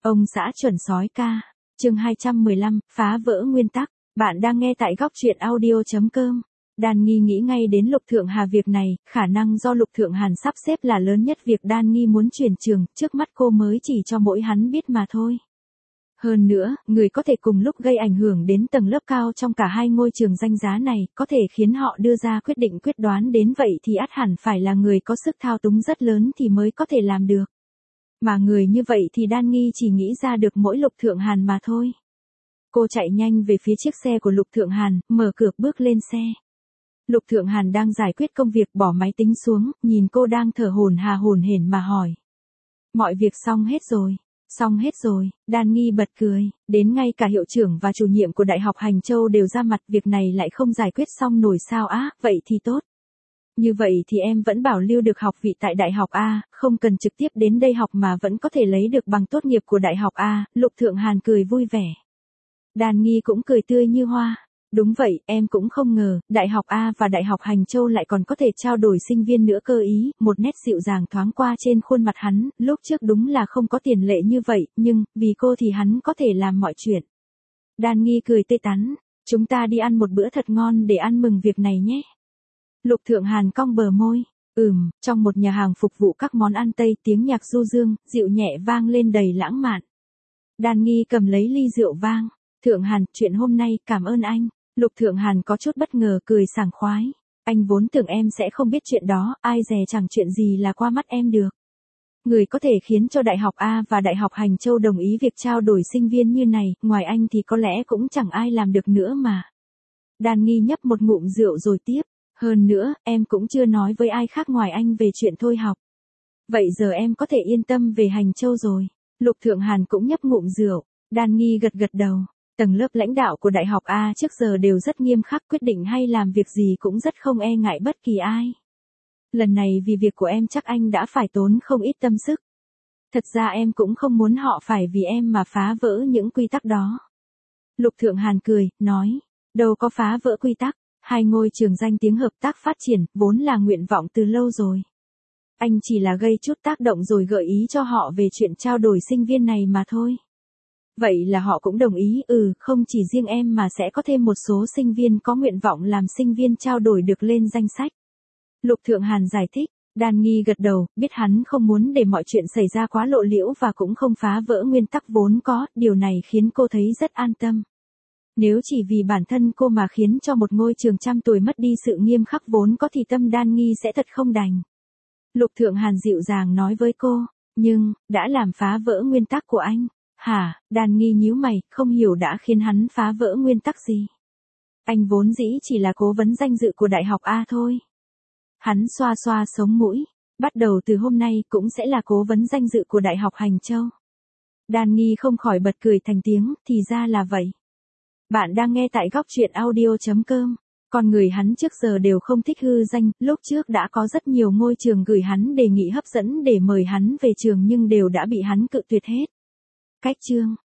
Ông xã chuẩn sói ca. Chương 215, phá vỡ nguyên tắc. Bạn đang nghe tại góc truyện audio.com. Đan Nghi nghĩ ngay đến Lục Thượng Hà việc này, khả năng do Lục Thượng Hàn sắp xếp là lớn nhất việc Đan Nghi muốn chuyển trường, trước mắt cô mới chỉ cho mỗi hắn biết mà thôi. Hơn nữa, người có thể cùng lúc gây ảnh hưởng đến tầng lớp cao trong cả hai ngôi trường danh giá này, có thể khiến họ đưa ra quyết định quyết đoán đến vậy thì ắt hẳn phải là người có sức thao túng rất lớn thì mới có thể làm được. Mà người như vậy thì Đan Nghi chỉ nghĩ ra được mỗi Lục Thượng Hàn mà thôi. Cô chạy nhanh về phía chiếc xe của Lục Thượng Hàn, mở cửa bước lên xe. Lục Thượng Hàn đang giải quyết công việc bỏ máy tính xuống, nhìn cô đang thở hổn hển mà hỏi. Mọi việc xong hết rồi. Xong hết rồi, Đan Nghi bật cười, đến ngay cả hiệu trưởng và chủ nhiệm của Đại học Hành Châu đều ra mặt, việc này lại không giải quyết xong nổi sao á, vậy thì tốt. Như vậy thì em vẫn bảo lưu được học vị tại Đại học A, không cần trực tiếp đến đây học mà vẫn có thể lấy được bằng tốt nghiệp của Đại học A, Lục Thượng Hàn cười vui vẻ. Đan Nghi cũng cười tươi như hoa. Đúng vậy, em cũng không ngờ, Đại học A và Đại học Hành Châu lại còn có thể trao đổi sinh viên nữa cơ ý, một nét dịu dàng thoáng qua trên khuôn mặt hắn, lúc trước đúng là không có tiền lệ như vậy, nhưng, vì cô thì hắn có thể làm mọi chuyện. Đan Nghi cười tươi tắn, chúng ta đi ăn một bữa thật ngon để ăn mừng việc này nhé. Lục Thượng Hàn cong bờ môi, trong một nhà hàng phục vụ các món ăn Tây, tiếng nhạc du dương, dịu nhẹ vang lên đầy lãng mạn. Đan Nghi cầm lấy ly rượu vang, Thượng Hàn, chuyện hôm nay, cảm ơn anh. Lục Thượng Hàn có chút bất ngờ cười sảng khoái. Anh vốn tưởng em sẽ không biết chuyện đó, ai dè chẳng chuyện gì là qua mắt em được. Người có thể khiến cho Đại học A và Đại học Hành Châu đồng ý việc trao đổi sinh viên như này, ngoài anh thì có lẽ cũng chẳng ai làm được nữa mà. Đan Nghi nhấp một ngụm rượu rồi tiếp. Hơn nữa, em cũng chưa nói với ai khác ngoài anh về chuyện thôi học. Vậy giờ em có thể yên tâm về Hành Châu rồi. Lục Thượng Hàn cũng nhấp ngụm rượu. Đan Nghi gật gật đầu. Tầng lớp lãnh đạo của Đại học A trước giờ đều rất nghiêm khắc, quyết định hay làm việc gì cũng rất không e ngại bất kỳ ai. Lần này vì việc của em chắc anh đã phải tốn không ít tâm sức. Thật ra em cũng không muốn họ phải vì em mà phá vỡ những quy tắc đó. Lục Thượng Hàn cười, nói, đâu có phá vỡ quy tắc, hai ngôi trường danh tiếng hợp tác phát triển, vốn là nguyện vọng từ lâu rồi. Anh chỉ là gây chút tác động rồi gợi ý cho họ về chuyện trao đổi sinh viên này mà thôi. Vậy là họ cũng đồng ý, không chỉ riêng em mà sẽ có thêm một số sinh viên có nguyện vọng làm sinh viên trao đổi được lên danh sách. Lục Thượng Hàn giải thích, Đan Nghi gật đầu, biết hắn không muốn để mọi chuyện xảy ra quá lộ liễu và cũng không phá vỡ nguyên tắc vốn có, điều này khiến cô thấy rất an tâm. Nếu chỉ vì bản thân cô mà khiến cho một ngôi trường trăm tuổi mất đi sự nghiêm khắc vốn có thì tâm Đan Nghi sẽ thật không đành. Lục Thượng Hàn dịu dàng nói với cô, nhưng, đã làm phá vỡ nguyên tắc của anh. Hả, Đan Nghi nhíu mày, không hiểu đã khiến hắn phá vỡ nguyên tắc gì. Anh vốn dĩ chỉ là cố vấn danh dự của Đại học A thôi. Hắn xoa xoa sống mũi, bắt đầu từ hôm nay cũng sẽ là cố vấn danh dự của Đại học Hành Châu. Đan Nghi không khỏi bật cười thành tiếng, thì ra là vậy. Bạn đang nghe tại góc truyện audio.com. Con người hắn trước giờ đều không thích hư danh, lúc trước đã có rất nhiều ngôi trường gửi hắn đề nghị hấp dẫn để mời hắn về trường nhưng đều đã bị hắn cự tuyệt hết. Cách chương